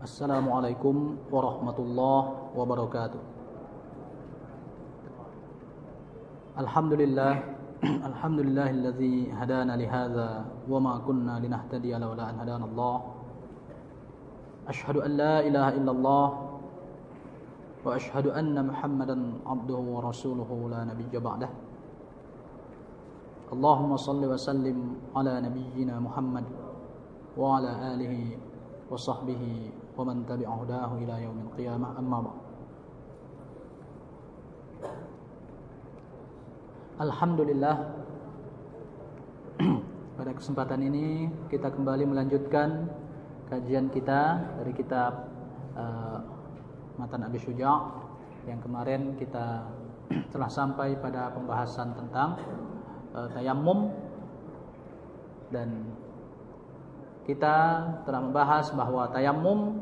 Assalamualaikum warahmatullahi wabarakatuh. Alhamdulillah, alhamdulillahilladzi hadana lihadza wa ma kunna linahtadiya laula an hadana Allah. Asyhadu an la ilaha illallah wa asyhadu anna Muhammadan abduhu wa rasuluhu la nabiyya ba'dah. Allahumma shalli wa sallim ala nabiyyina Muhammad wa ala alihi wa sahbihi wa man tabi'a hudahu ila yaumil qiyamah, amma ba'd. Alhamdulillah, pada kesempatan ini kita kembali melanjutkan kajian kita dari kitab Matan Abi Syuja'. Yang kemarin kita telah sampai pada pembahasan tentang tayammum, dan kita telah membahas bahwa tayammum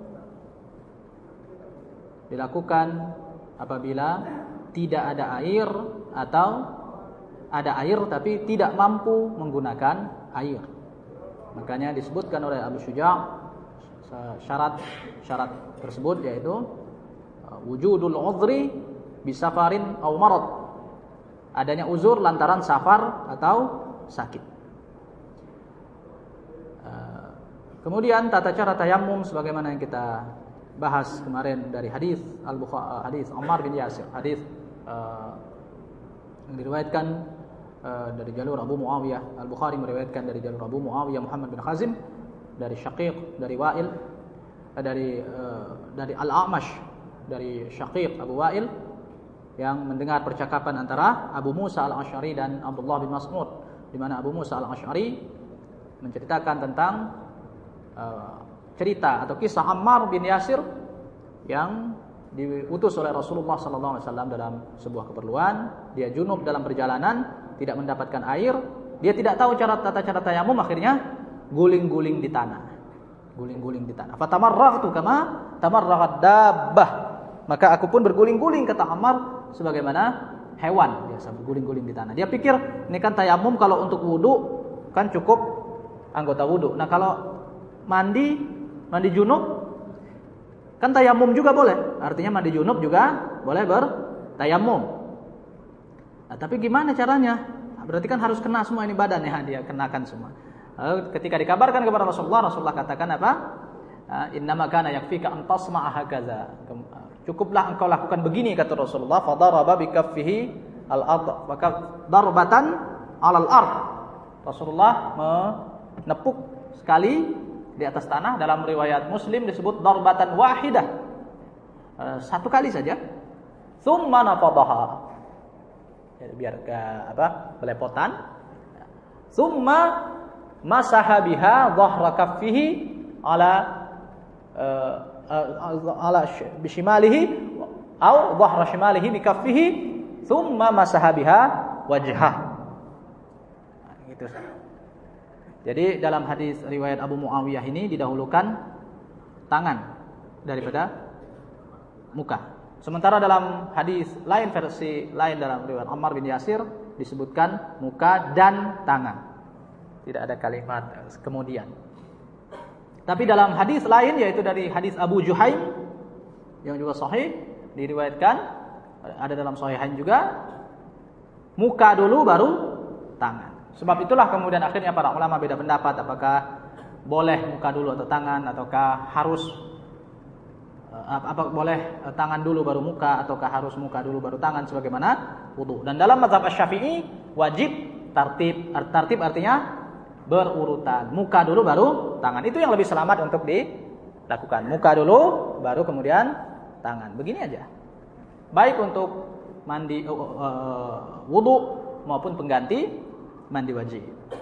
dilakukan apabila tidak ada air atau ada air tapi tidak mampu menggunakan air. Makanya disebutkan oleh Abu Syuja' syarat tersebut yaitu wujudul udhri bisafarin aw marad. Adanya uzur lantaran safar atau sakit. Kemudian tata cara tayammum sebagaimana yang kita bahas kemarin dari hadis hadis Ammar bin Yasir, hadis yang diriwayatkan dari jalur Abu Muawiyah. Al-Bukhari meriwayatkan dari jalur Abu Muawiyah Muhammad bin Khazim, dari Syaqiq, dari Wa'il, dari Al-A'mash, dari Syaqiq Abu Wa'il, yang mendengar percakapan antara Abu Musa Al-Asy'ari dan Abdullah bin Mas'ud, di mana Abu Musa Al-Asy'ari menceritakan tentang cerita atau kisah Ammar bin Yasir yang diutus oleh Rasulullah sallallahu alaihi wasallam dalam sebuah keperluan. Dia junub dalam perjalanan, tidak mendapatkan air, dia tidak tahu tata cara tayamum, akhirnya guling-guling di tanah. Guling-guling di tanah. Fatamarragtu kama tamarragad dabbah. Maka aku pun berguling-guling, kata Ammar, sebagaimana hewan biasa berguling-guling di tanah. Dia pikir ini kan tayamum kalau untuk wudu kan cukup anggota wudu. Nah, kalau mandi junub kan tayamum juga boleh. Artinya mandi junub juga boleh bertayamum. Nah, tapi gimana caranya? Berarti kan harus kena semua ini badan ya, dia kenakan semua. Lalu ketika dikabarkan kepada Rasulullah katakan apa? Innama kana yakfika an tasma'a hakaza. Cukuplah engkau lakukan begini, kata Rasulullah. Fadaraba bikaffihi al-ard, maka darbatan 'alal ard. Rasulullah menepuk sekali di atas tanah. Dalam riwayat Muslim disebut darbatan wahidah, satu kali saja. Tsumma nafadaha, biar belepotan. Tsumma masaha biha dhahra kaffihi ala bishimalihi atau dhahra shimalihi bi kaffihi, tsumma masaha biha wajhah. Gitu. Jadi dalam hadis riwayat Abu Muawiyah ini didahulukan tangan daripada muka. Sementara dalam hadis lain, versi lain dalam riwayat Ammar bin Yasir, disebutkan muka dan tangan. Tidak ada kalimat kemudian. Tapi dalam hadis lain, yaitu dari hadis Abu Juhaim yang juga sahih, diriwayatkan ada dalam sahihain juga, muka dulu baru tangan. Sebab itulah kemudian akhirnya para ulama beda pendapat apakah boleh muka dulu atau tangan, ataukah harus boleh tangan dulu baru muka, ataukah harus muka dulu baru tangan sebagaimana wudu. Dan dalam mazhab Asy-Syafi'i wajib tartib artinya berurutan. Muka dulu baru tangan. Itu yang lebih selamat untuk dilakukan. Muka dulu baru kemudian tangan. Begini aja. Baik untuk mandi wudu maupun pengganti mandi wajib.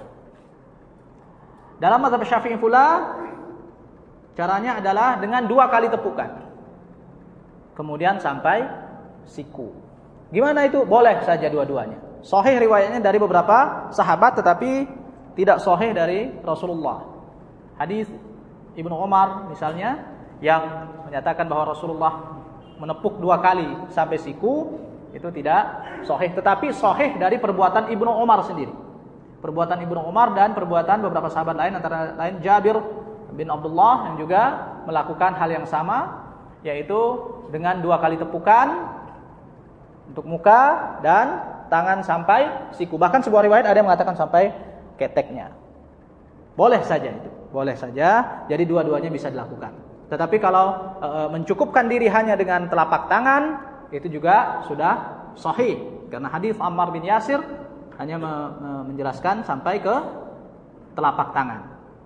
Dalam mazhab Syafi'i pula caranya adalah dengan 2 kali tepukan, kemudian sampai siku. Gimana itu? Boleh saja dua-duanya. Sahih riwayatnya dari beberapa sahabat, tetapi tidak sahih dari Rasulullah. Hadis Ibnu Umar misalnya yang menyatakan bahwa Rasulullah menepuk 2 kali sampai siku, itu tidak sahih. Tetapi sahih dari perbuatan Ibnu Umar sendiri. Perbuatan Ibnu Umar dan perbuatan beberapa sahabat lain, antara lain Jabir bin Abdullah yang juga melakukan hal yang sama, yaitu dengan 2 kali tepukan untuk muka dan tangan sampai siku. Bahkan sebuah riwayat ada yang mengatakan sampai keteknya. Boleh saja itu, boleh saja. Jadi dua-duanya bisa dilakukan. Tetapi kalau mencukupkan diri hanya dengan telapak tangan, itu juga sudah sahih. Karena hadis Ammar bin Yasir hanya menjelaskan sampai ke telapak tangan.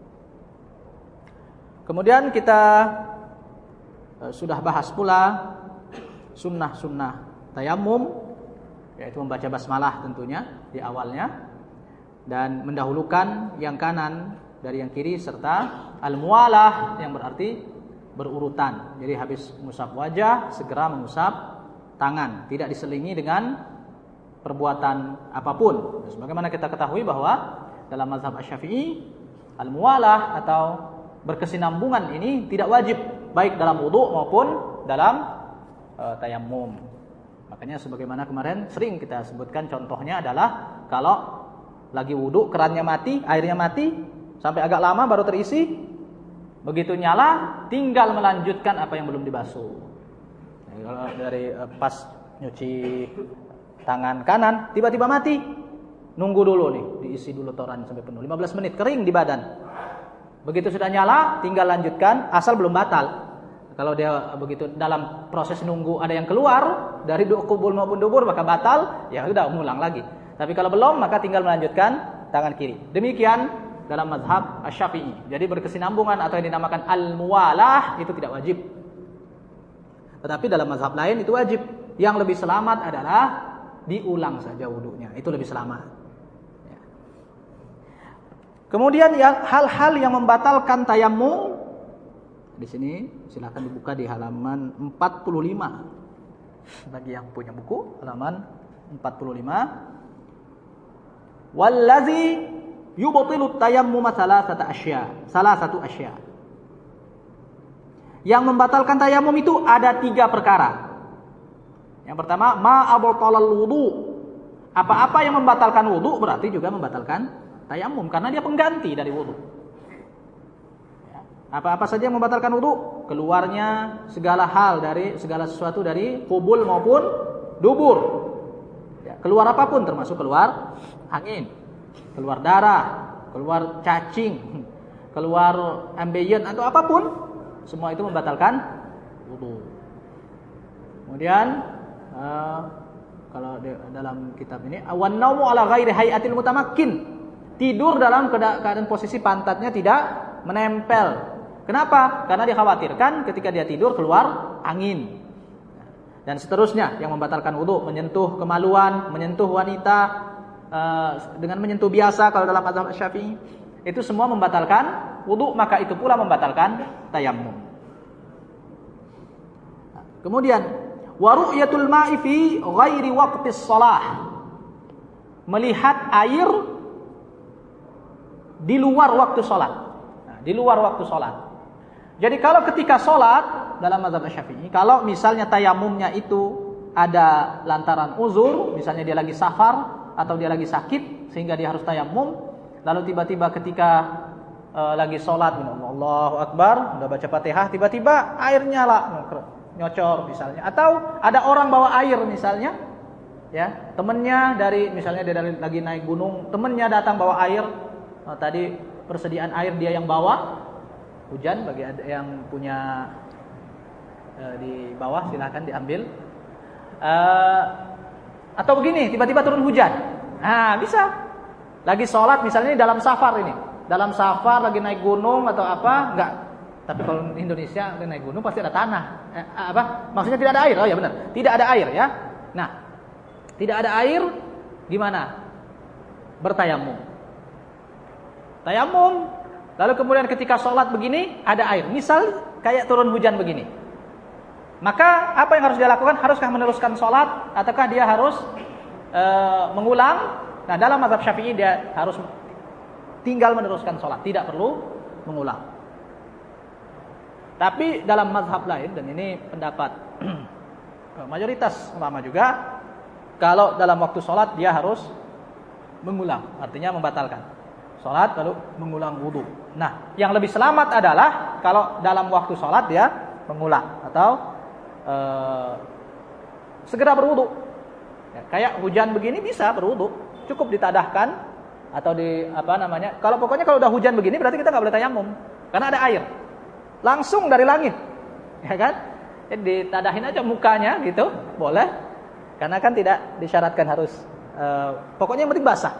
Kemudian kita sudah bahas pula sunnah-sunnah tayammum, yaitu membaca basmalah tentunya di awalnya, dan mendahulukan yang kanan dari yang kiri, serta al-muwalah yang berarti berurutan. Jadi habis mengusap wajah segera mengusap tangan, tidak diselingi dengan perbuatan apapun. Sebagaimana kita ketahui bahwa dalam mazhab Asy-Syafi'i al-muwalah atau berkesinambungan ini tidak wajib, baik dalam wudu maupun dalam tayammum. Makanya sebagaimana kemarin sering kita sebutkan, contohnya adalah kalau lagi wudu kerannya mati, airnya mati, sampai agak lama baru terisi, begitu nyala tinggal melanjutkan apa yang belum dibasuh. Jadi kalau dari pas nyuci tangan kanan tiba-tiba mati, nunggu dulu nih, diisi dulu toran sampai penuh 15 menit, kering di badan. Begitu sudah nyala, tinggal lanjutkan, asal belum batal. Kalau dia begitu dalam proses nunggu ada yang keluar dari kubul maupun dubur, maka batal, ya sudah mengulang lagi. Tapi kalau belum, maka tinggal melanjutkan tangan kiri. Demikian dalam mazhab Asy-Syafi'i. Jadi berkesinambungan atau yang dinamakan al-muwalah itu tidak wajib. Tetapi dalam mazhab lain itu wajib. Yang lebih selamat adalah diulang saja wudunya. Itu lebih selamat. Kemudian hal-hal yang membatalkan tayammum, di sini silakan dibuka di halaman 45. Bagi yang punya buku, halaman 45. Wallazi yubtilu tayammum salah satu asya. Yang membatalkan tayammum itu ada 3 perkara. Yang pertama, ma abtalal wudu. Apa-apa yang membatalkan wudu berarti juga membatalkan tayammum, karena dia pengganti dari wudu. Apa-apa saja yang membatalkan wudu, keluarnya segala hal dari segala sesuatu dari kubul maupun dubur. Ya, keluar apapun, termasuk keluar angin, keluar darah, keluar cacing, keluar ambeien atau apapun, semua itu membatalkan wudu. Kemudian kalau dalam kitab ini, awan naumu ala ghairi hayatil mutamakkin. Tidur dalam keadaan posisi pantatnya tidak menempel. Kenapa? Karena dikhawatirkan ketika dia tidur keluar angin. Dan seterusnya yang membatalkan wudu, menyentuh kemaluan, menyentuh wanita dengan menyentuh biasa kalau dalam mazhab Syafi'i, itu semua membatalkan wudu, maka itu pula membatalkan tayammum. Kemudian wa ru'yatul ma'i fi ghairi waqtis shalah. Melihat air di luar waktu sholat. Nah, di luar waktu sholat. Jadi kalau ketika sholat dalam mazhab Syafi'i, kalau misalnya tayamumnya itu ada lantaran uzur, misalnya dia lagi safar atau dia lagi sakit sehingga dia harus tayamum, lalu tiba-tiba ketika lagi sholat, Allahu Akbar, udah baca Fatihah, tiba-tiba air nyala, nyocor misalnya, atau ada orang bawa air misalnya, ya temennya dari misalnya dia lagi naik gunung, temennya datang bawa air. Tadi persediaan air dia yang bawa, hujan bagi yang punya di bawah silahkan diambil. Atau begini, tiba-tiba turun hujan. Nah bisa, lagi sholat misalnya dalam safar ini, dalam safar lagi naik gunung atau apa, enggak. Tapi kalau di Indonesia naik gunung pasti ada tanah. Maksudnya tidak ada air? Oh ya benar, tidak ada air ya. Nah, tidak ada air, gimana? Bertayamum. Tayamum, lalu kemudian ketika sholat begini ada air, misal kayak turun hujan begini, maka apa yang harus dia lakukan? Haruskah meneruskan sholat ataukah dia harus mengulang? Nah dalam mazhab Syafi'i dia harus tinggal meneruskan sholat, tidak perlu mengulang. Tapi dalam mazhab lain, dan ini pendapat mayoritas ulama juga, kalau dalam waktu sholat dia harus mengulang, artinya membatalkan sholat lalu mengulang wudu. Nah, yang lebih selamat adalah kalau dalam waktu sholat dia mengulang atau segera berwudu. Ya, kayak hujan begini bisa berwudu, cukup ditadahkan atau kalau pokoknya kalau udah hujan begini berarti kita nggak boleh tayamum karena ada air langsung dari langit, ya kan? Jadi ditadahin aja mukanya gitu, boleh, karena kan tidak disyaratkan harus pokoknya yang penting basah.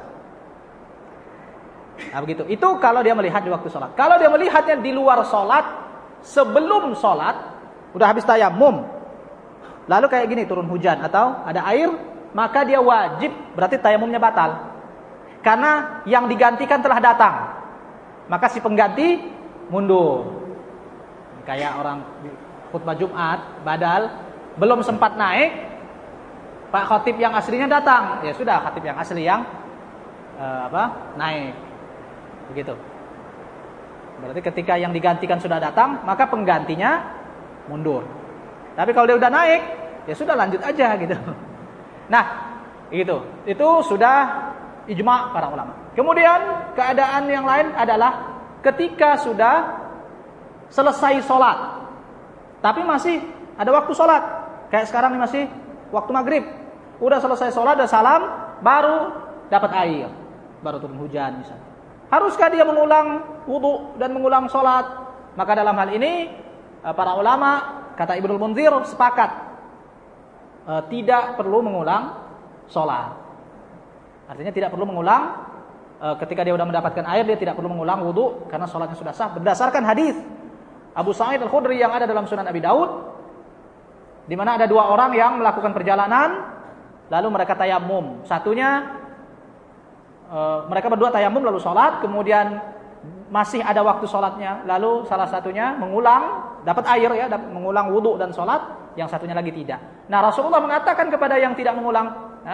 Nah begitu. Itu kalau dia melihat di waktu sholat. Kalau dia melihatnya di luar sholat, sebelum sholat, udah habis tayamum, lalu kayak gini turun hujan atau ada air, maka dia wajib, berarti tayamumnya batal. Karena yang digantikan telah datang, maka si pengganti mundur. Kayak orang di khutbah Jumat, badal, belum sempat naik, Pak Khatib yang aslinya datang, ya sudah khatib yang asli yang naik. Begitu. Berarti ketika yang digantikan sudah datang, maka penggantinya mundur. Tapi kalau dia udah naik, ya sudah lanjut aja gitu. Nah, gitu. Itu sudah ijma' para ulama. Kemudian keadaan yang lain adalah ketika sudah selesai sholat, tapi masih ada waktu sholat. Kayak sekarang ini masih waktu maghrib. Udah selesai sholat, udah salam, baru dapat air, baru turun hujan misalnya. Haruskah dia mengulang wudu dan mengulang sholat? Maka dalam hal ini para ulama, kata Ibnul Munzir, sepakat tidak perlu mengulang sholat. Artinya tidak perlu mengulang ketika dia sudah mendapatkan air, dia tidak perlu mengulang wudu karena sholatnya sudah sah. Berdasarkan hadis Abu Sa'id Al-Khudri yang ada dalam Sunan Abi Daud, di mana ada dua orang yang melakukan perjalanan, lalu mereka tayamum. Satunya mereka berdua tayamum lalu sholat, kemudian masih ada waktu sholatnya, lalu salah satunya mengulang, dapat air ya, mengulang wudu dan sholat, yang satunya lagi tidak. Nah Rasulullah mengatakan kepada yang tidak mengulang,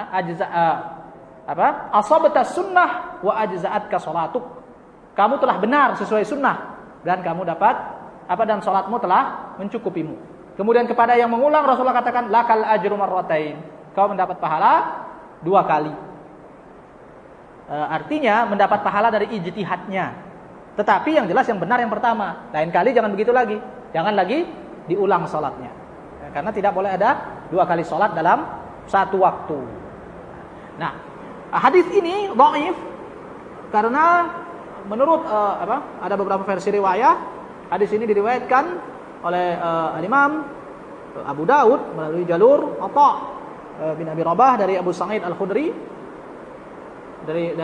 asabta sunnah wa ajza'atka sholatuk, kamu telah benar sesuai sunnah dan kamu dapat dan sholatmu telah mencukupimu. Kemudian kepada yang mengulang Rasulullah katakan lakal ajru marratain, kau mendapat pahala 2 kali. Artinya mendapat pahala dari ijtihadnya. Tetapi yang jelas yang benar yang pertama. Lain kali jangan begitu lagi. Jangan lagi diulang sholatnya. Karena tidak boleh ada 2 kali sholat dalam satu waktu. Nah, hadis ini dhaif karena menurut ada beberapa versi riwayat, hadis ini diriwayatkan oleh Al-Imam Abu Daud melalui jalur Atha bin Abi Rabah dari Abu Sa'id Al-Khudri. Dari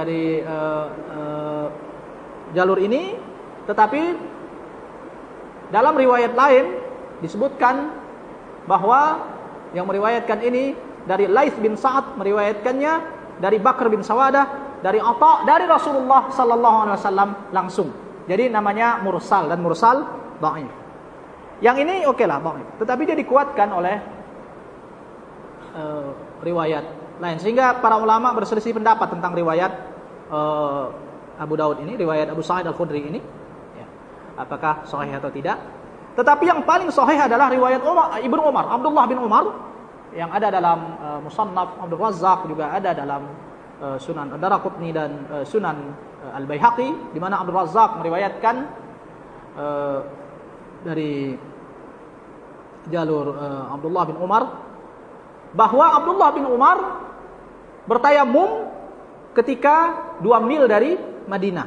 jalur ini, tetapi dalam riwayat lain disebutkan bahwa yang meriwayatkan ini dari Laits bin Sa'ad meriwayatkannya dari Bakr bin Sawadah, dari Atha, dari Rasulullah sallallahu alaihi wasallam langsung. Jadi namanya mursal, dan mursal dhaif. Yang ini lah dhaif, tetapi dia dikuatkan oleh riwayat lain, sehingga para ulama berselisih pendapat tentang riwayat Abu Daud ini, riwayat Abu Sa'id Al-Khudri ini, ya, apakah sahih atau tidak. Tetapi yang paling sahih adalah riwayat Ibnu Umar, Abdullah bin Umar, yang ada dalam Musannaf Abdul Razzaq, juga ada dalam Sunan Ad-Daraqutni dan Sunan Al-Baihaqi, di mana Abdul Razzaq meriwayatkan dari jalur Abdullah bin Umar bahwa Abdullah bin Umar bertayamum ketika 2 mil dari Madinah,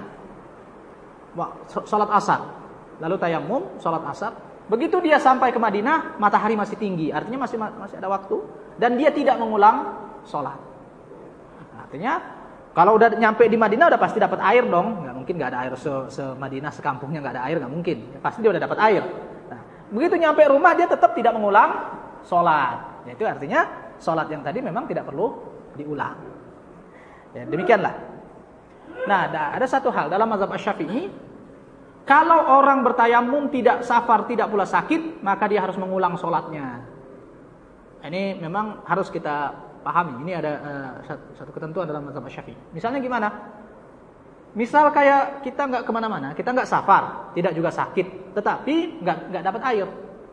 salat asar, lalu tayamum salat asar. Begitu dia sampai ke Madinah, matahari masih tinggi, artinya masih ada waktu, dan dia tidak mengulang salat. Artinya kalau udah nyampe di Madinah udah pasti dapat air dong, nggak mungkin nggak ada air se-Madinah sekampungnya nggak ada air, nggak mungkin, pasti dia udah dapat air. Nah, begitu nyampe rumah dia tetap tidak mengulang salat, itu artinya salat yang tadi memang tidak perlu diulang. Ya, demikianlah. Nah, ada satu hal dalam mazhab Asy-Syafi'i, kalau orang bertayamum tidak safar, tidak pula sakit, maka dia harus mengulang sholatnya. Ini memang harus kita pahami. Ini ada satu ketentuan dalam mazhab Asy-Syafi'i. Misalnya gimana? Misal kayak kita nggak kemana-mana, kita nggak safar, tidak juga sakit, tetapi nggak dapat air,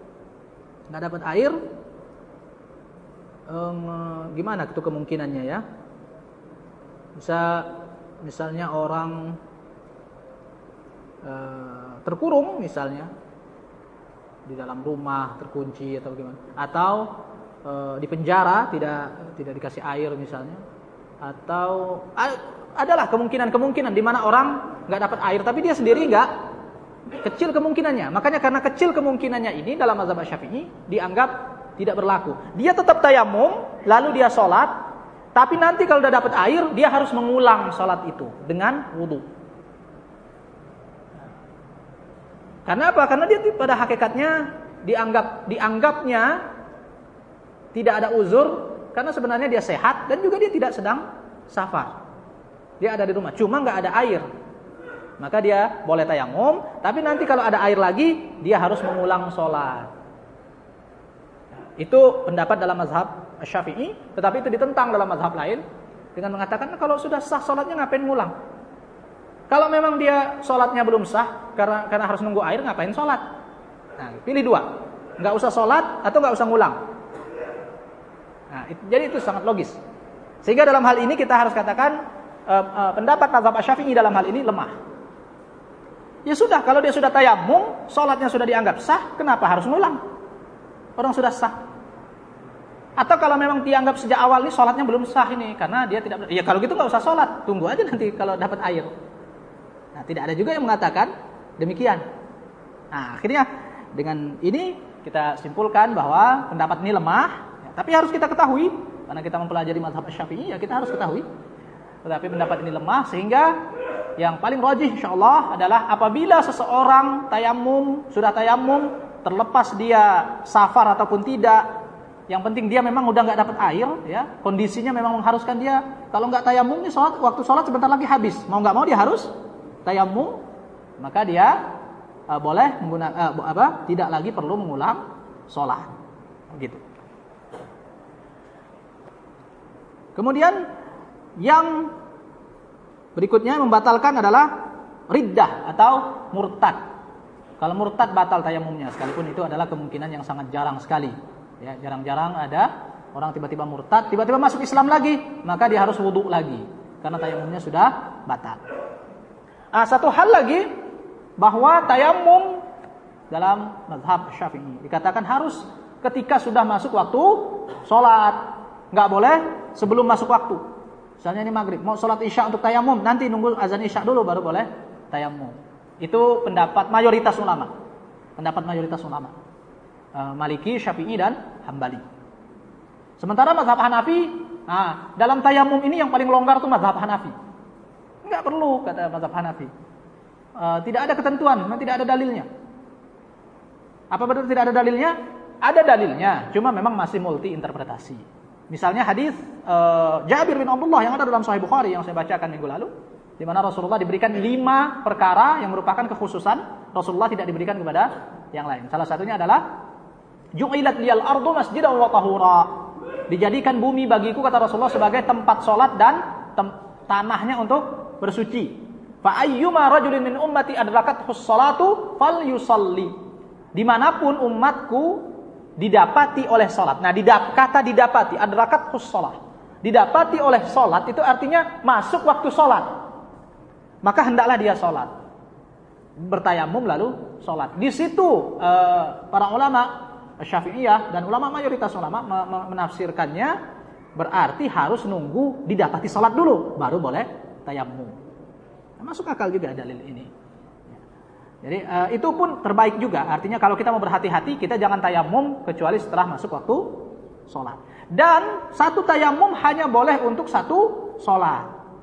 gimana itu kemungkinannya ya? Misalnya orang terkurung misalnya di dalam rumah terkunci atau bagaimana, atau di penjara tidak dikasih air misalnya, atau adalah kemungkinan di mana orang nggak dapat air tapi dia sendiri nggak, kecil kemungkinannya. Makanya karena kecil kemungkinannya ini dalam mazhab Syafi'i dianggap tidak berlaku. Dia tetap tayamum lalu dia sholat, tapi nanti kalau udah dapat air dia harus mengulang sholat itu dengan wudu. Karena apa? Karena dia pada hakikatnya dianggapnya tidak ada uzur, karena sebenarnya dia sehat dan juga dia tidak sedang safar. Dia ada di rumah, cuma nggak ada air. Maka dia boleh tayamum, tapi nanti kalau ada air lagi dia harus mengulang sholat. Itu pendapat dalam mazhab Syafi'i, tetapi itu ditentang dalam mazhab lain dengan mengatakan kalau sudah sah sholatnya ngapain ngulang? Kalau memang dia sholatnya belum sah karena harus nunggu air, ngapain sholat? Nah, pilih dua, nggak usah sholat atau nggak usah ngulang. Nah, jadi itu sangat logis. Sehingga dalam hal ini kita harus katakan pendapat mazhab Syafi'i dalam hal ini lemah. Ya sudah, kalau dia sudah tayamum, sholatnya sudah dianggap sah, kenapa harus ngulang? Orang sudah sah. Atau kalau memang dianggap sejak awal ini sholatnya belum sah ini, karena dia tidak, ya kalau gitu nggak usah sholat, tunggu aja nanti kalau dapat air. Nah, tidak ada juga yang mengatakan demikian. Nah, akhirnya dengan ini kita simpulkan bahwa pendapat ini lemah, ya, tapi harus kita ketahui karena kita mempelajari mazhab Syafi'i, ya kita harus ketahui. Tetapi pendapat ini lemah, sehingga yang paling rajih insyaallah adalah apabila seseorang sudah tayamum, terlepas dia safar ataupun tidak, yang penting dia memang udah nggak dapat air, ya kondisinya memang mengharuskan dia kalau nggak tayamum nih waktu sholat sebentar lagi habis, mau nggak mau dia harus tayamum, maka dia boleh menggunakan tidak lagi perlu mengulang sholat, begitu. Kemudian yang berikutnya membatalkan adalah riddah atau murtad. Kalau murtad batal tayamumnya, sekalipun itu adalah kemungkinan yang sangat jarang sekali. Ya, jarang-jarang ada orang tiba-tiba murtad, tiba-tiba masuk Islam lagi, maka dia harus wudu lagi karena tayamumnya sudah batal. Satu hal lagi, bahwa tayamum dalam mazhab Syafi'i dikatakan harus ketika sudah masuk waktu sholat, nggak boleh sebelum masuk waktu. Misalnya ini maghrib, mau sholat isya untuk tayamum, nanti nunggu azan isya dulu baru boleh tayamum. Itu pendapat mayoritas ulama. Maliki, Syafi'i dan Hambali. Sementara mazhab Hanafi, dalam tayamum ini yang paling longgar itu mazhab Hanafi. Enggak perlu, kata mazhab Hanafi. Tidak ada ketentuan, memang tidak ada dalilnya. Apa betul tidak ada dalilnya? Ada dalilnya, cuma memang masih multi interpretasi. Misalnya hadis Jabir bin Abdullah yang ada dalam Sahih Bukhari yang saya bacakan minggu lalu, di mana Rasulullah diberikan 5 perkara yang merupakan kekhususan Rasulullah, tidak diberikan kepada yang lain. Salah satunya adalah ju'ilat liyal ardu masjidan wa tahura. Dijadikan bumi bagiku, kata Rasulullah, sebagai tempat sholat dan tanahnya untuk bersuci. Fa ayyuma rajulin min ummati adrakathu sholatu falyusalli. Dimanapun umatku didapati oleh sholat. Nah, kata didapati, adrakathu sholat, didapati oleh sholat itu artinya masuk waktu sholat, maka hendaklah dia sholat, bertayamum lalu sholat. Di situ para ulama Syafi'iyah dan ulama mayoritas ulama menafsirkannya berarti harus nunggu didapati sholat dulu baru boleh tayamum. Nah, masuk akal juga dalil ini. Jadi itu pun terbaik juga. Artinya kalau kita mau berhati-hati, kita jangan tayamum kecuali setelah masuk waktu sholat. Dan satu tayamum hanya boleh untuk satu sholat.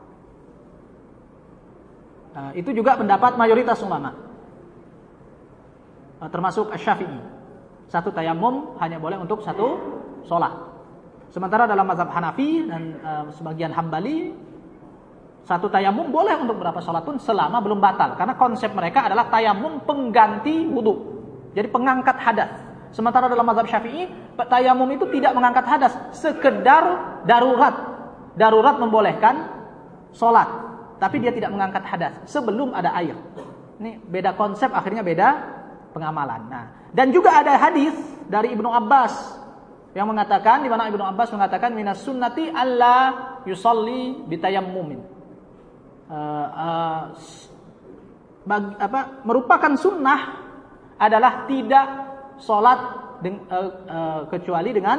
Itu juga pendapat mayoritas ulama, termasuk Asy-Syafi'i. Satu tayamum hanya boleh untuk satu sholat. Sementara dalam mazhab Hanafi dan sebagian Hambali, satu tayamum boleh untuk berapa sholat pun selama belum batal. Karena konsep mereka adalah tayamum pengganti wudu. Jadi pengangkat hadas. Sementara dalam mazhab Syafi'i, tayamum itu tidak mengangkat hadas, sekedar darurat. Darurat membolehkan sholat, tapi dia tidak mengangkat hadas sebelum ada air. Ini beda konsep, akhirnya beda pengamalan. Nah, dan juga ada hadis dari Ibnu Abbas yang mengatakan, di mana Ibnu Abbas mengatakan minas sunnati alla yusalli bitayammumin. merupakan sunnah adalah tidak sholat kecuali dengan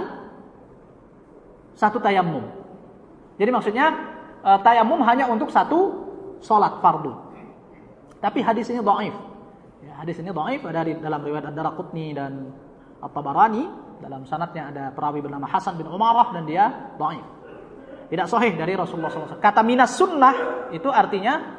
satu tayamum. Jadi maksudnya tayamum hanya untuk satu sholat fardu. Tapi hadis ini dhaif. Ya, hadis ini dhaif, ada dalam riwayat Ad-Daraqutni dan At-Tabarani. Dalam sanadnya ada perawi bernama Hasan bin Umarah dan dia dhaif. Tidak sahih dari Rasulullah SAW. Kata minas sunnah itu artinya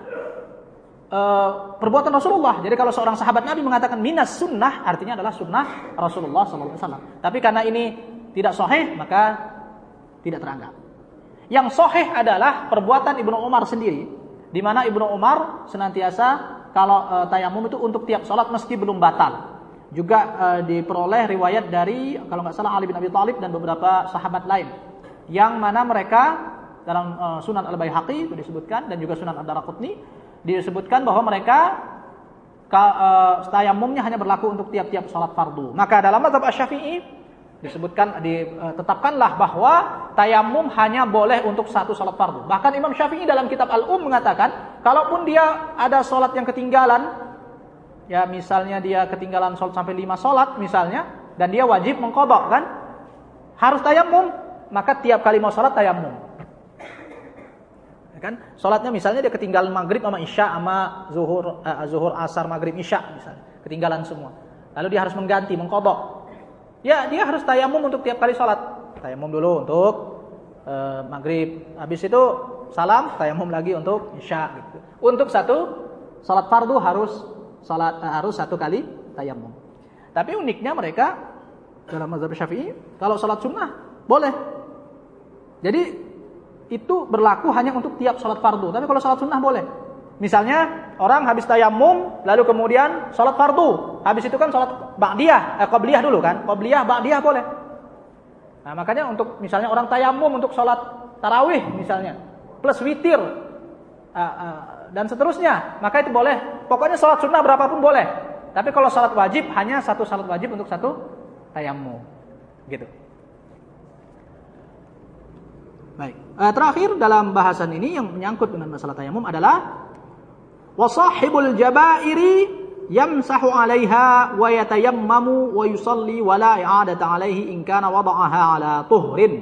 perbuatan Rasulullah. Jadi kalau seorang sahabat Nabi mengatakan minas sunnah, artinya adalah sunnah Rasulullah SAW. Tapi karena ini tidak sahih, maka tidak teranggap. Yang sahih adalah perbuatan Ibnu Umar sendiri, di mana Ibnu Umar senantiasa kalau tayamum itu untuk tiap sholat meski belum batal. Juga diperoleh riwayat dari kalau nggak salah Ali bin Abi Thalib dan beberapa sahabat lain, yang mana mereka dalam Sunan Al-Baihaqi itu disebutkan dan juga Sunan Ad-Daraqutni disebutkan bahwa mereka tayamumnya hanya berlaku untuk tiap-tiap sholat fardu. Maka dalam mazhab Asy-Syafi'i ditetapkanlah bahwa tayamum hanya boleh untuk satu sholat fardu. Bahkan Imam Syafi'i dalam kitab Al-Mengatakan, kalaupun dia ada sholat yang ketinggalan, ya misalnya dia ketinggalan sholat sampai 5 sholat misalnya, dan dia wajib mengqadha kan, harus tayamum, maka tiap kali mau sholat tayamum. Ya kan? Sholatnya misalnya dia ketinggalan maghrib sama isya sama zuhur asar maghrib isya misalnya, ketinggalan semua. Lalu dia harus mengganti, mengqadha. Ya, dia harus tayamum untuk tiap kali sholat. Tayamum dulu untuk maghrib, habis itu salam, tayamum lagi untuk isya. Gitu. Untuk satu sholat fardu harus satu kali tayamum. Tapi uniknya mereka dalam mazhab Syafi'i, kalau sholat sunnah boleh. Jadi itu berlaku hanya untuk tiap sholat fardu. Tapi kalau sholat sunnah boleh. Misalnya orang habis tayamum lalu kemudian sholat fardu, habis itu kan sholat qabliyah dulu kan, qabliyah ba'diyah boleh. Nah makanya untuk misalnya orang tayamum untuk sholat tarawih misalnya plus witir dan seterusnya, maka itu boleh. Pokoknya sholat sunnah berapapun boleh. Tapi kalau sholat wajib hanya satu sholat wajib untuk satu tayamum, gitu. Baik. Terakhir dalam bahasan ini yang menyangkut dengan masalah tayamum adalah wasahibul jabairi yamsahu 'alaiha wa yatayammamu wa yusalli wa la i'adata 'alaihi in kana wada'aha 'ala tuhrin.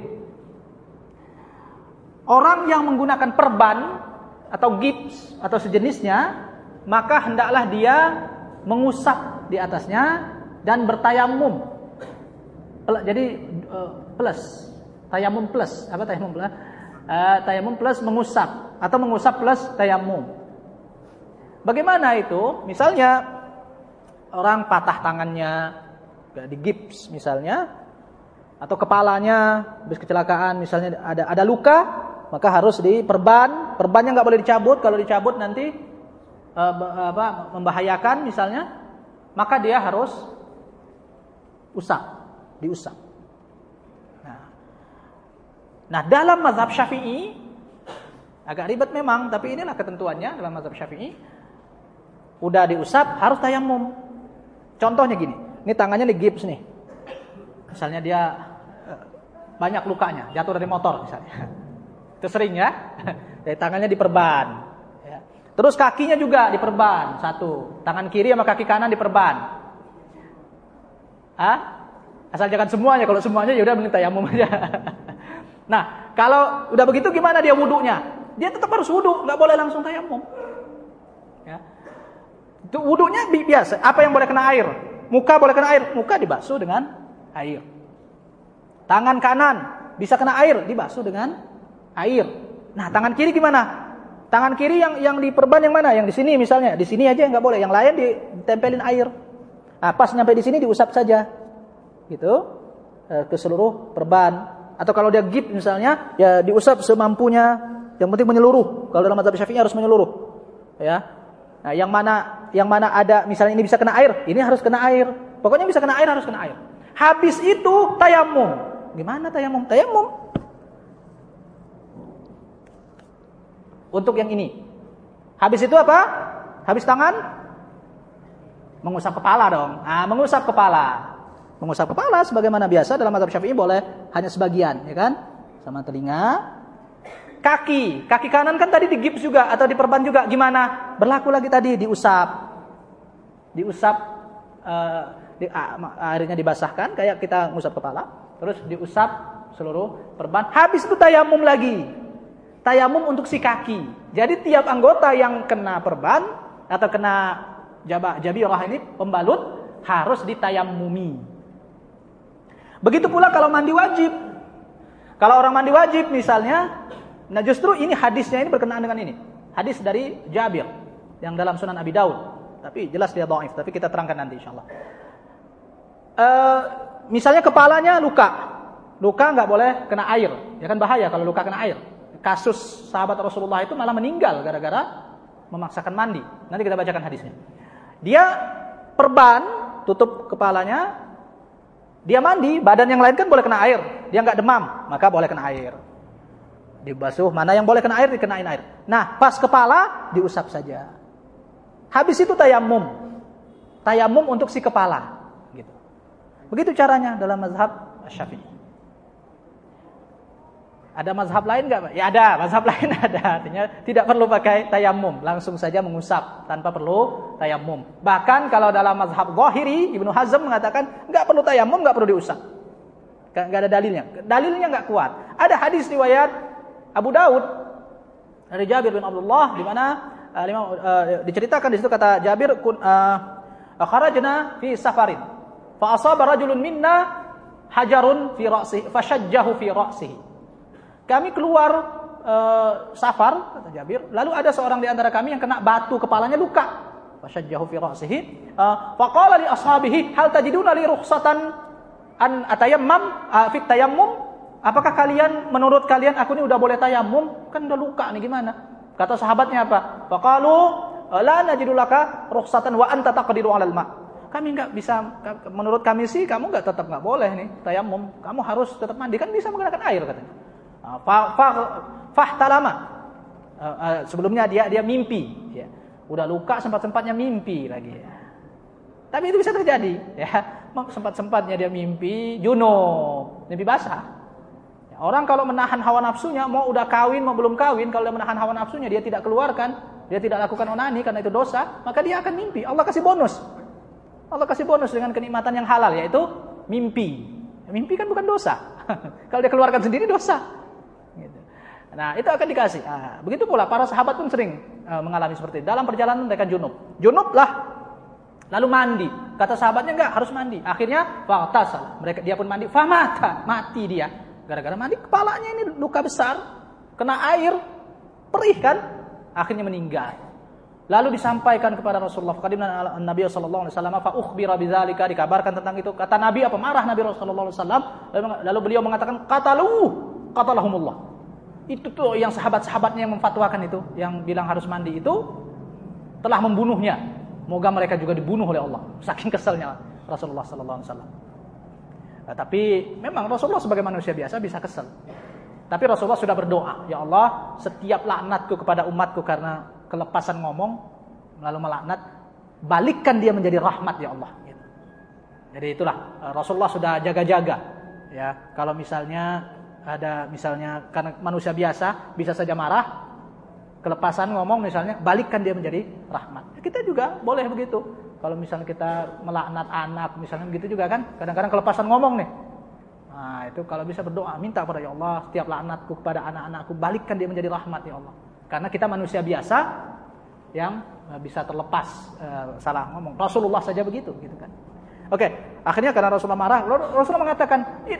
Orang yang menggunakan perban atau gips atau sejenisnya, maka hendaklah dia mengusap di atasnya dan bertayamum. Jadi plus tayamum plus apa tayamum plus? Tayamum plus mengusap atau mengusap plus tayamum. Bagaimana itu? Misalnya orang patah tangannya di gips misalnya, atau kepalanya habis kecelakaan misalnya ada luka, maka harus diperban. Perbannya nggak boleh dicabut. Kalau dicabut nanti membahayakan misalnya, maka dia harus diusap. Nah dalam mazhab Syafi'i agak ribet memang, tapi inilah ketentuannya dalam mazhab Syafi'i. Udah diusap harus tayamum. Contohnya gini, ini tangannya di gips nih. Misalnya dia banyak lukanya, jatuh dari motor misalnya. Itu sering ya. Dari tangannya diperban. Ya. Terus kakinya juga diperban satu. Tangan kiri sama kaki kanan diperban. Asal jangan semuanya. Kalau semuanya ya udah mending tayamum aja. Nah, kalau udah begitu gimana dia wudunya? Dia tetap harus wudu, nggak boleh langsung tayamum. Ya. Itu wudunya biasa. Apa yang boleh kena air? Muka boleh kena air. Muka dibasuh dengan air. Tangan kanan bisa kena air, dibasuh dengan air. Nah, tangan kiri gimana? Tangan kiri yang diperban yang mana? Yang di sini misalnya. Di sini aja nggak boleh. Yang lain ditempelin air. Nah, pas nyampe di sini diusap saja. Gitu. Ke seluruh perban. Atau kalau dia gips misalnya, ya diusap semampunya. Yang penting menyeluruh. Kalau dalam mazhab Syafi'i harus menyeluruh. Ya. Nah, yang mana ada misalnya ini bisa kena air, ini harus kena air. Pokoknya bisa kena air harus kena air. Habis itu tayamum. Gimana tayamum? Tayamum. Untuk yang ini. Habis itu apa? Habis tangan mengusap kepala dong. Mengusap kepala. Mengusap kepala sebagaimana biasa dalam mazhab Syafi'i boleh hanya sebagian, ya kan? Sama telinga. Kaki kanan kan tadi digips juga atau diperban juga, gimana? Berlaku lagi tadi, diusap, airnya dibasahkan kayak kita ngusap kepala, terus diusap seluruh perban. Habis itu tayamum lagi, tayamum untuk si kaki. Jadi tiap anggota yang kena perban atau kena jabirah ini, pembalut, harus ditayamumi. Begitu pula kalau mandi wajib. Kalau orang mandi wajib misalnya, nah justru ini hadisnya ini berkenaan dengan ini. Hadis dari Jabir yang dalam Sunan Abi Daud. Tapi jelas dia dhaif, tapi kita terangkan nanti insyaallah. Misalnya kepalanya luka. Luka enggak boleh kena air. Ya kan bahaya kalau luka kena air. Kasus sahabat Rasulullah itu malah meninggal gara-gara memaksakan mandi. Nanti kita bacakan hadisnya. Dia perban tutup kepalanya. Dia mandi, badan yang lain kan boleh kena air. Dia enggak demam, maka boleh kena air. Dibasuh, mana yang boleh kena air, dikenain air. Nah, pas kepala, diusap saja. Habis itu tayamum. Tayamum untuk si kepala. Gitu. Begitu caranya dalam mazhab Syafi'i. Ada mazhab lain enggak? Ya ada, mazhab lain ada. Artinya tidak perlu pakai tayamum, langsung saja mengusap tanpa perlu tayamum. Bahkan kalau dalam mazhab Zahiri, Ibnu Hazm mengatakan enggak perlu tayamum, enggak perlu diusap. Enggak ada dalilnya. Dalilnya enggak kuat. Ada hadis riwayat Abu Daud dari Jabir bin Abdullah di mana diceritakan di situ kata Jabir, kharajna fi safarin fa asaba rajulun minna hajarun fi ra'sihi fashajjahu fi ra'sihi. Kami keluar safar, kata Jabir, lalu ada seorang di antara kami yang kena batu, kepalanya luka. Fashajjahu fi ra'sihi. Faqala li ashabihi hal tajiduna li rukhsatan an atayammam fi tayammum? Apakah kalian, menurut kalian aku ini udah boleh tayamum? Kan udah luka nih, gimana? Kata sahabatnya apa? Faqalu la najidu laka rukhsatan wa anta taqdiru 'alal ma'. Kami enggak bisa, menurut kami sih kamu tetap enggak boleh nih tayamum. Kamu harus tetap mandi, kan bisa menggunakan air katanya. Fahtalama. Sebelumnya dia mimpi, ya. Udah luka sempat-sempatnya mimpi lagi. Ya. Tapi itu bisa terjadi, ya. Sempat-sempatnya dia mimpi junub, mimpi basah. Ya, orang kalau menahan hawa nafsunya, mau udah kawin mau belum kawin, kalau dia menahan hawa nafsunya, dia tidak keluarkan, dia tidak lakukan onani karena itu dosa, maka dia akan mimpi. Allah kasih bonus. Allah kasih bonus dengan kenikmatan yang halal, yaitu mimpi. Mimpi kan bukan dosa. Kalau dia keluarkan sendiri dosa. Gitu. Nah, itu akan dikasih. Nah, begitu pula para sahabat pun sering mengalami seperti itu. Dalam perjalanan mereka junub. Junub lah. Lalu mandi. Kata sahabatnya enggak, harus mandi. Akhirnya faghtasal. Dia pun mandi. Famata, mati dia. Gara-gara mandi kepalanya ini luka besar, kena air, perih kan? Akhirnya meninggal. Lalu disampaikan kepada Rasulullah. Qadimna Nabi sallallahu alaihi wasallam fa ukhbira bidzalika, dikabarkan tentang itu. Kata Nabi apa? Marah Nabi sallallahu alaihi wasallam. Lalu beliau mengatakan qatalahumullah. Itu tuh yang sahabat-sahabatnya yang memfatwakan itu, yang bilang harus mandi itu telah membunuhnya. Moga mereka juga dibunuh oleh Allah. Saking keselnya Rasulullah sallallahu alaihi wasallam. Nah, tapi memang Rasulullah sebagai manusia biasa bisa kesel. Tapi Rasulullah sudah berdoa, ya Allah, setiap laknatku kepada umatku karena kelepasan ngomong lalu melaknat, balikkan dia menjadi rahmat ya Allah. Jadi itulah Rasulullah sudah jaga-jaga. Ya, kalau misalnya karena manusia biasa bisa saja marah, kelepasan ngomong misalnya, balikkan dia menjadi rahmat. Kita juga boleh begitu. Kalau misalnya kita melaknat anak misalnya begitu juga kan, kadang-kadang kelepasan ngomong nih. Nah, itu kalau bisa berdoa, minta kepada ya Allah, setiap laknatku kepada anak-anakku, balikkan dia menjadi rahmat ya Allah. Karena kita manusia biasa yang bisa terlepas salah ngomong. Rasulullah saja begitu, gitu kan. Oke, akhirnya karena Rasulullah marah, Rasulullah mengatakan,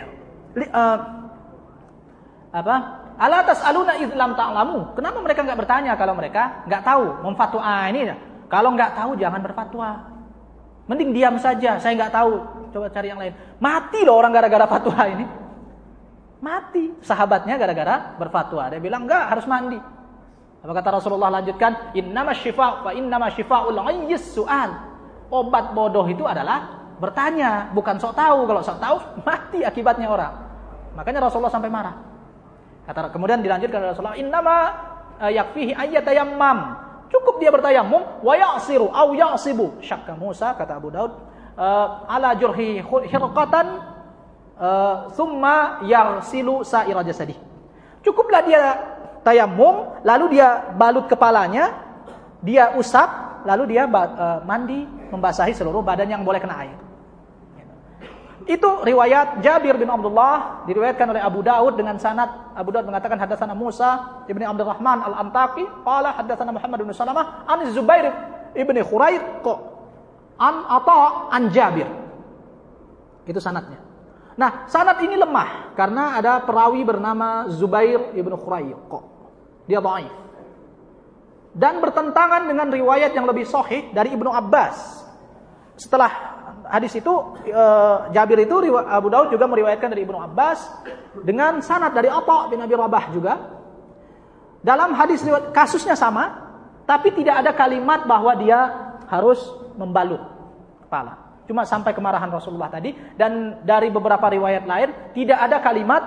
ala tas'aluna idz lam ta'lamu. Kenapa mereka enggak bertanya kalau mereka enggak tahu? Memfatwa ini. Kalau enggak tahu jangan berfatwa. Mending diam saja, saya enggak tahu. Coba cari yang lain. Mati loh orang gara-gara fatwa ini. Mati sahabatnya gara-gara berfatwa. Dia bilang enggak, harus mandi. Apa kata Rasulullah lanjutkan? Innamasy syifa fa innamasy syifaa'ul 'ayyis su'al. Obat bodoh itu adalah bertanya, bukan sok tahu. Kalau sok tahu mati akibatnya orang. Makanya Rasulullah sampai marah. Kemudian dilanjutkan oleh Rasulullah, innama yakfihi ayyatayammam. Cukup dia bertayamum, wa ya'siru aw ya'sibu. Syakka Musa, kata Abu Daud, ala jurhi hirqatan thumma yarsilu sa'ira jasadi. Cukuplah dia tayamum, lalu dia balut kepalanya, dia usap, lalu dia mandi, membasahi seluruh badan yang boleh kena air. Itu riwayat Jabir bin Abdullah, diriwayatkan oleh Abu Daud dengan sanad. Abu Daud mengatakan hadatsana Musa ibni Abdurrahman al-Antaqi qala hadatsana Muhammad bin Salamah an Zubair ibni Khuraiq an Atha an Jabir. Itu sanadnya. Nah, sanad ini lemah karena ada perawi bernama Zubair ibni Khuraiq. Dia dhaif. Dan bertentangan dengan riwayat yang lebih sahih dari Ibnu Abbas. Setelah hadis itu Jabir itu Abu Daud juga meriwayatkan dari Ibnu Abbas dengan sanad dari Atha bin Abi Rabah juga. Dalam hadis kasusnya sama, tapi tidak ada kalimat bahwa dia harus membalut kepala. Cuma sampai kemarahan Rasulullah tadi, dan dari beberapa riwayat lain tidak ada kalimat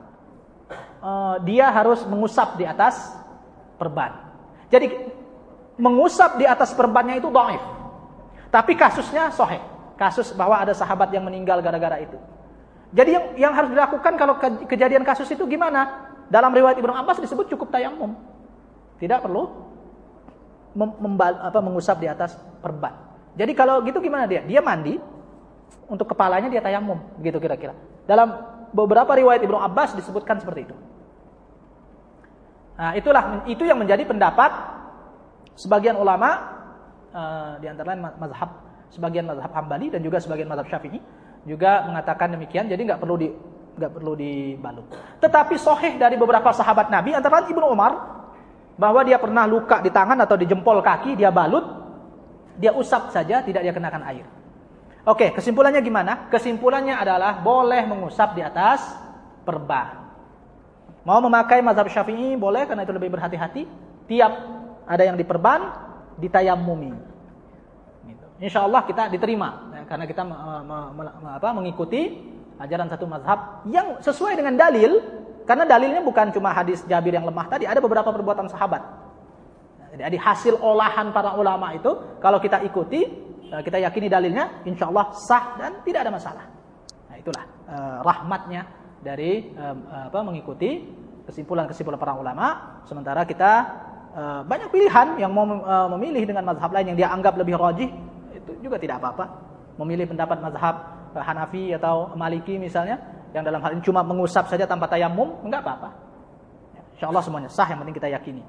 dia harus mengusap di atas perban. Jadi mengusap di atas perbannya itu dhaif. Tapi kasusnya sahih. Kasus bahwa ada sahabat yang meninggal gara-gara itu. Jadi yang harus dilakukan kalau kejadian kasus itu gimana? Dalam riwayat Ibnu Abbas disebut cukup tayamum. Tidak perlu mengusap di atas perban. Jadi kalau gitu gimana dia? Dia mandi, untuk kepalanya dia tayamum, begitu kira-kira. Dalam beberapa riwayat Ibnu Abbas disebutkan seperti itu. Nah, itu yang menjadi pendapat sebagian ulama, di antara lain sebagian mazhab Hambali dan juga sebagian mazhab Syafi'i juga mengatakan demikian. Jadi nggak perlu dibalut. Tetapi sahih dari beberapa sahabat Nabi, antara lain Ibnu Umar, bahwa dia pernah luka di tangan atau di jempol kaki, dia balut, dia usap saja, tidak dia kenakan air. Oke, kesimpulannya gimana? Kesimpulannya adalah boleh mengusap di atas perban. Mau memakai mazhab Syafi'i boleh, karena itu lebih berhati-hati. Tiap ada yang diperban, ditayammumi. Insya Allah kita diterima, karena kita mengikuti ajaran satu mazhab yang sesuai dengan dalil. Karena dalilnya bukan cuma hadis Jabir yang lemah tadi, ada beberapa perbuatan sahabat. Jadi hasil olahan para ulama itu kalau kita ikuti, kita yakini dalilnya, insya Allah sah dan tidak ada masalah. Nah, itulah rahmatnya dari mengikuti kesimpulan-kesimpulan para ulama. Sementara kita banyak pilihan yang mau memilih dengan mazhab lain yang dia anggap lebih rajih, itu juga tidak apa-apa. Memilih pendapat mazhab Hanafi atau Maliki misalnya, yang dalam hal ini cuma mengusap saja tanpa tayamum, enggak apa-apa. Insyaallah semuanya sah, yang penting kita yakini.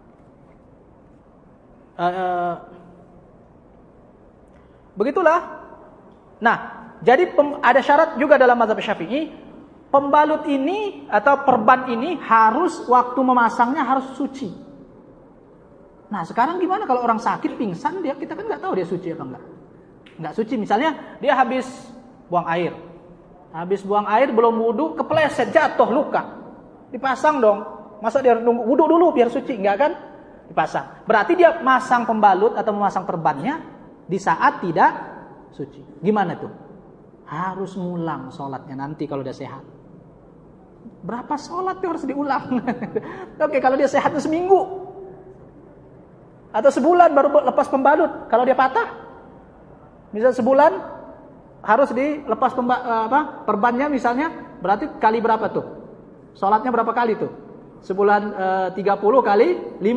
Begitulah. Nah, jadi ada syarat juga dalam mazhab Syafi'i, pembalut ini atau perban ini harus waktu memasangnya harus suci. Nah, sekarang gimana kalau orang sakit pingsan, kita kan nggak tahu dia suci apa enggak suci. Misalnya dia habis buang air belum wudu, kepleset, jatuh, luka, dipasang dong. Masa dia nunggu wudu dulu biar suci? Enggak kan? Dipasang. Berarti dia masang pembalut atau memasang perbannya di saat tidak suci. Gimana tuh? Harus ngulang sholatnya nanti kalau dia sehat. Berapa sholat tuh harus diulang? Oke, kalau dia sehat seminggu atau sebulan baru lepas pembalut. Kalau dia patah, misal sebulan harus dilepas perbannya misalnya, berarti kali berapa tuh? Sholatnya berapa kali tuh? Sebulan 30 kali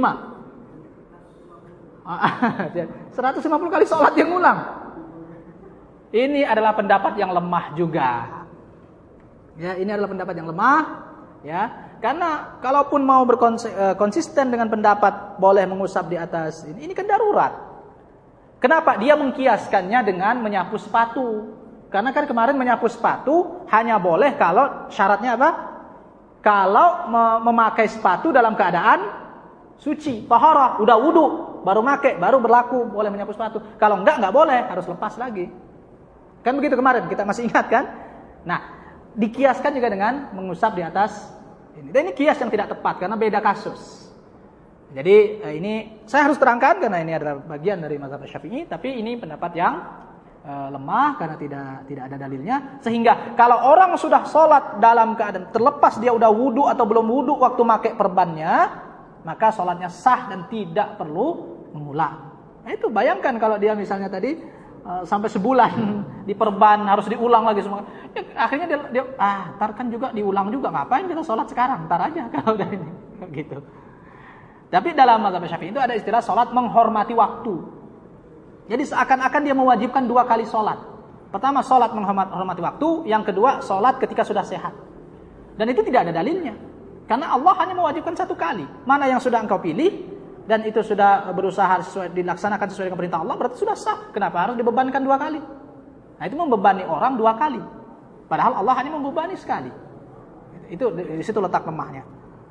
5. 150 kali sholat yang ngulang. Ini adalah pendapat yang lemah juga. Ya, ini adalah pendapat yang lemah, ya. Karena kalaupun mau konsisten dengan pendapat boleh mengusap di atas ini kan darurat. Kenapa? Dia mengkiaskannya dengan menyapu sepatu. Karena kan kemarin menyapu sepatu hanya boleh kalau syaratnya apa? Kalau memakai sepatu dalam keadaan suci, taharah, udah wudu, baru pakai, baru berlaku boleh menyapu sepatu. Kalau enggak boleh, harus lepas lagi. Kan begitu kemarin, kita masih ingat kan? Nah, dikiaskan juga dengan mengusap di atas ini. Dan ini kias yang tidak tepat karena beda kasus. Jadi ini saya harus terangkan karena ini adalah bagian dari mazhab Syafi'i, tapi ini pendapat yang lemah karena tidak ada dalilnya. Sehingga kalau orang sudah sholat dalam keadaan terlepas dia udah wudu atau belum wudu waktu pakai perbannya, maka sholatnya sah dan tidak perlu mengulang. Nah, itu bayangkan kalau dia misalnya tadi sampai sebulan diperban harus diulang lagi semua. Ya, akhirnya dia ntar kan juga diulang juga, ngapain kita sholat sekarang, ntar aja kalau udah ini. gitu. Tapi dalam mazhab Syafi'i itu ada istilah salat menghormati waktu. Jadi seakan-akan dia mewajibkan 2 kali salat. Pertama salat menghormati waktu, yang kedua salat ketika sudah sehat. Dan itu tidak ada dalilnya. Karena Allah hanya mewajibkan 1 kali. Mana yang sudah engkau pilih dan itu sudah berusaha dilaksanakan sesuai dengan perintah Allah, berarti sudah sah. Kenapa harus dibebankan 2 kali? Nah, itu membebani orang 2 kali. Padahal Allah hanya membebani sekali. Itu di situ letak lemahnya.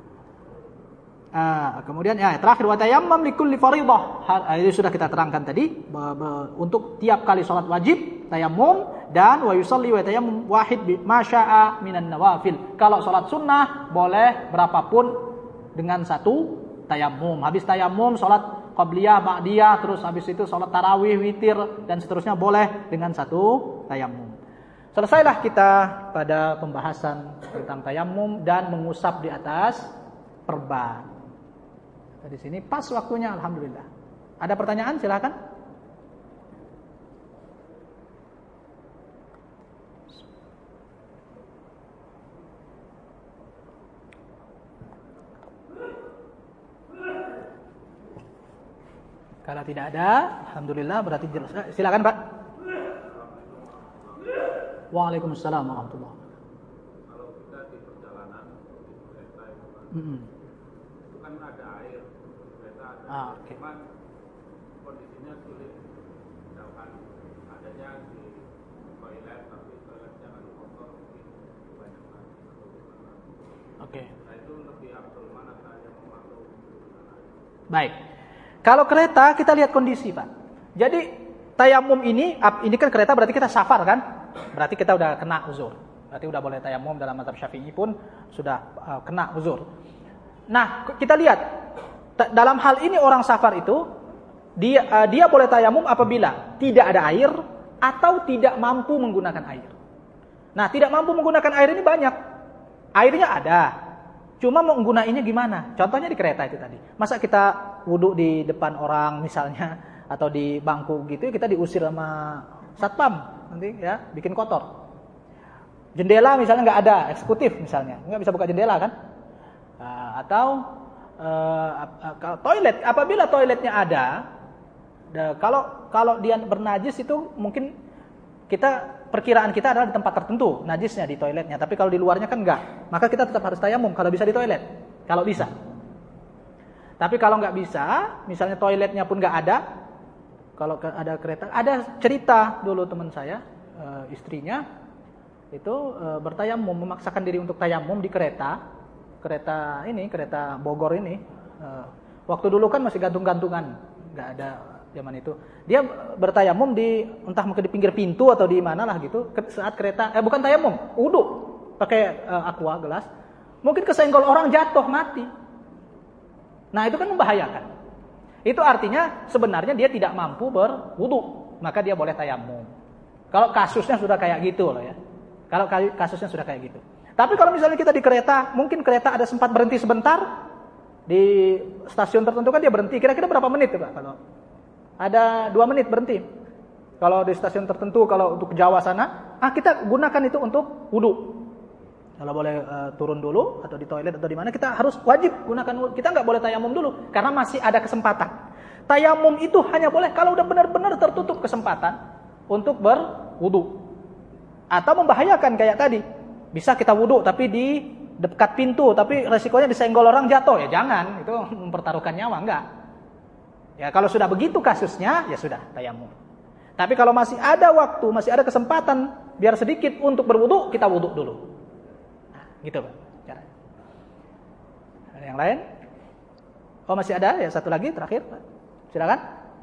Kemudian terakhir wa tayammam likulli fardhah. Ini sudah kita terangkan tadi untuk tiap kali salat wajib tayammum, dan wa yusalli wa tayammum wahid ma syaa minan nawafil. Kalau salat sunnah boleh berapapun dengan 1 tayammum. Habis tayammum salat qabliyah, ba'diyah, terus habis itu salat tarawih, witir dan seterusnya boleh dengan 1 tayammum. Selesailah kita pada pembahasan tentang tayammum dan mengusap di atas perban. Di sini pas waktunya, alhamdulillah. Ada pertanyaan? Silakan. Kalau tidak ada, alhamdulillah berarti jelas. Silakan, Pak. Waalaikumsalam warahmatullahi wabarakatuh. Kalau kita di perjalanan di kereta itu kan ada air, kereta ada. Okay. Cuman kondisinya sulit, misalkan adanya di toilet tapi toiletnya kan kotor, mungkin banyak lagi atau gimana. Oke. Nah itu lebih abdul mana saya memasuk. Baik. Kalau kereta kita lihat kondisi, Pak. Jadi tayamum ini kan kereta berarti kita safar kan? Berarti kita udah kena uzur. Berarti udah boleh tayamum dalam mazhab Syafi'i pun sudah kena uzur. Nah, kita lihat dalam hal ini orang safar itu dia boleh tayamum apabila tidak ada air atau tidak mampu menggunakan air. Nah, tidak mampu menggunakan air ini banyak. Airnya ada. Cuma mau menggunakannya gimana? Contohnya di kereta itu tadi. Masa kita wudhu di depan orang misalnya atau di bangku gitu kita diusir sama satpam nanti ya, bikin kotor. Jendela misalnya nggak ada, eksekutif misalnya nggak bisa buka jendela kan? Atau toilet, apabila toiletnya ada, kalau dia bernajis itu mungkin perkiraan kita adalah di tempat tertentu najisnya di toiletnya, tapi kalau di luarnya kan enggak, maka kita tetap harus tayamum kalau bisa di toilet, kalau bisa. Tapi kalau nggak bisa, misalnya toiletnya pun nggak ada, kalau ada kereta, ada cerita dulu teman saya, istrinya itu bertayamum, memaksakan diri untuk tayamum di kereta Bogor ini. Waktu dulu kan masih gantung-gantungan, nggak ada zaman itu. Dia bertayamum entah mungkin di pinggir pintu atau di mana lah gitu. Saat kereta, bukan tayamum, wudu, pakai aqua gelas. Mungkin kesenggol orang jatuh mati. Nah itu kan membahayakan. Itu artinya sebenarnya dia tidak mampu berwudu, maka dia boleh tayamum. Kalau kasusnya sudah kayak gitu loh ya. Kalau kasusnya sudah kayak gitu. Tapi kalau misalnya kita di kereta, mungkin kereta ada sempat berhenti sebentar di stasiun tertentu kan dia berhenti. Kira-kira berapa menit Pak? Kalau ada 2 menit berhenti. Kalau di stasiun tertentu, kalau untuk Jawa sana, kita gunakan itu untuk wudu. Kalau boleh turun dulu atau di toilet atau di mana, kita harus wajib gunakan. Kita nggak boleh tayamum dulu karena masih ada kesempatan. Tayamum itu hanya boleh kalau udah benar-benar tertutup kesempatan untuk berwudu. Atau membahayakan kayak tadi. Bisa kita wudu tapi di dekat pintu, tapi resikonya disenggol orang jatuh, ya jangan. Itu mempertaruhkan nyawa, enggak. Ya kalau sudah begitu kasusnya, ya sudah tayamum. Tapi kalau masih ada waktu, masih ada kesempatan biar sedikit untuk berwudu, kita wudu dulu. Gitu Pak cara. Ada yang lain? Oh masih ada ya, satu lagi terakhir Pak. Silakan.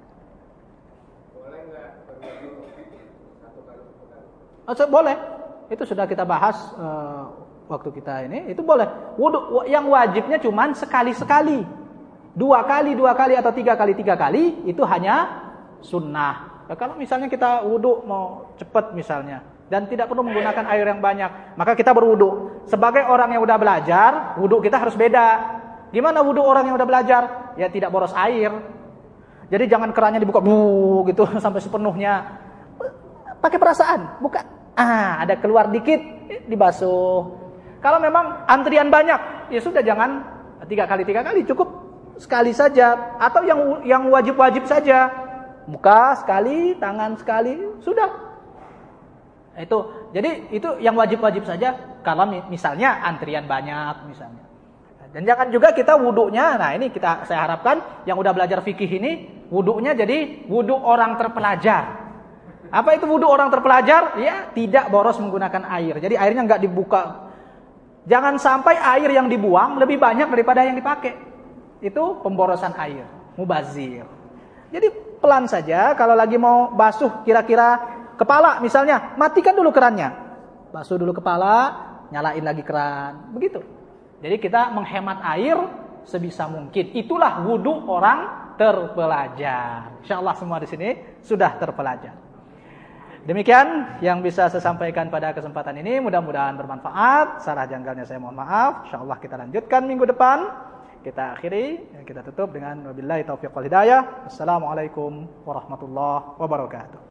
Boleh nggak berwudu 1 kali Oh, boleh. Itu sudah kita bahas waktu kita ini. Itu boleh. Wudu yang wajibnya cuman sekali-sekali. 2 kali atau 3 kali itu hanya sunnah. Nah, kalau misalnya kita wudu mau cepat misalnya dan tidak perlu menggunakan air yang banyak, maka kita berwudu. Sebagai orang yang udah belajar, wudu kita harus beda. Gimana wudu orang yang udah belajar? Ya tidak boros air. Jadi jangan kerannya dibuka gitu sampai sepenuhnya. Pakai perasaan, buka. Ada keluar dikit, dibasuh. Kalau memang antrian banyak, ya sudah jangan 3 kali cukup sekali saja, atau yang wajib-wajib saja. Muka sekali, tangan sekali, sudah. Itu. Jadi itu yang wajib-wajib saja kalau misalnya antrian banyak misalnya. Dan jangan juga kita wudunya, nah ini saya harapkan yang udah belajar fikih ini wudunya jadi wudu orang terpelajar. Apa itu wudu orang terpelajar? Ya, tidak boros menggunakan air. Jadi airnya enggak dibuka. Jangan sampai air yang dibuang lebih banyak daripada yang dipakai. Itu pemborosan air, mubazir. Jadi pelan saja, kalau lagi mau basuh kira-kira kepala misalnya, matikan dulu kerannya. Basuh dulu kepala, nyalain lagi keran. Begitu. Jadi kita menghemat air sebisa mungkin. Itulah wudu orang terpelajar. Insyaallah semua di sini sudah terpelajar. Demikian yang bisa saya sampaikan pada kesempatan ini. Mudah-mudahan bermanfaat. Salah janggalnya saya mohon maaf. Insyaallah kita lanjutkan minggu depan. Kita akhiri, kita tutup dengan wabillahi taufiq wal hidayah. Assalamualaikum warahmatullahi wabarakatuh.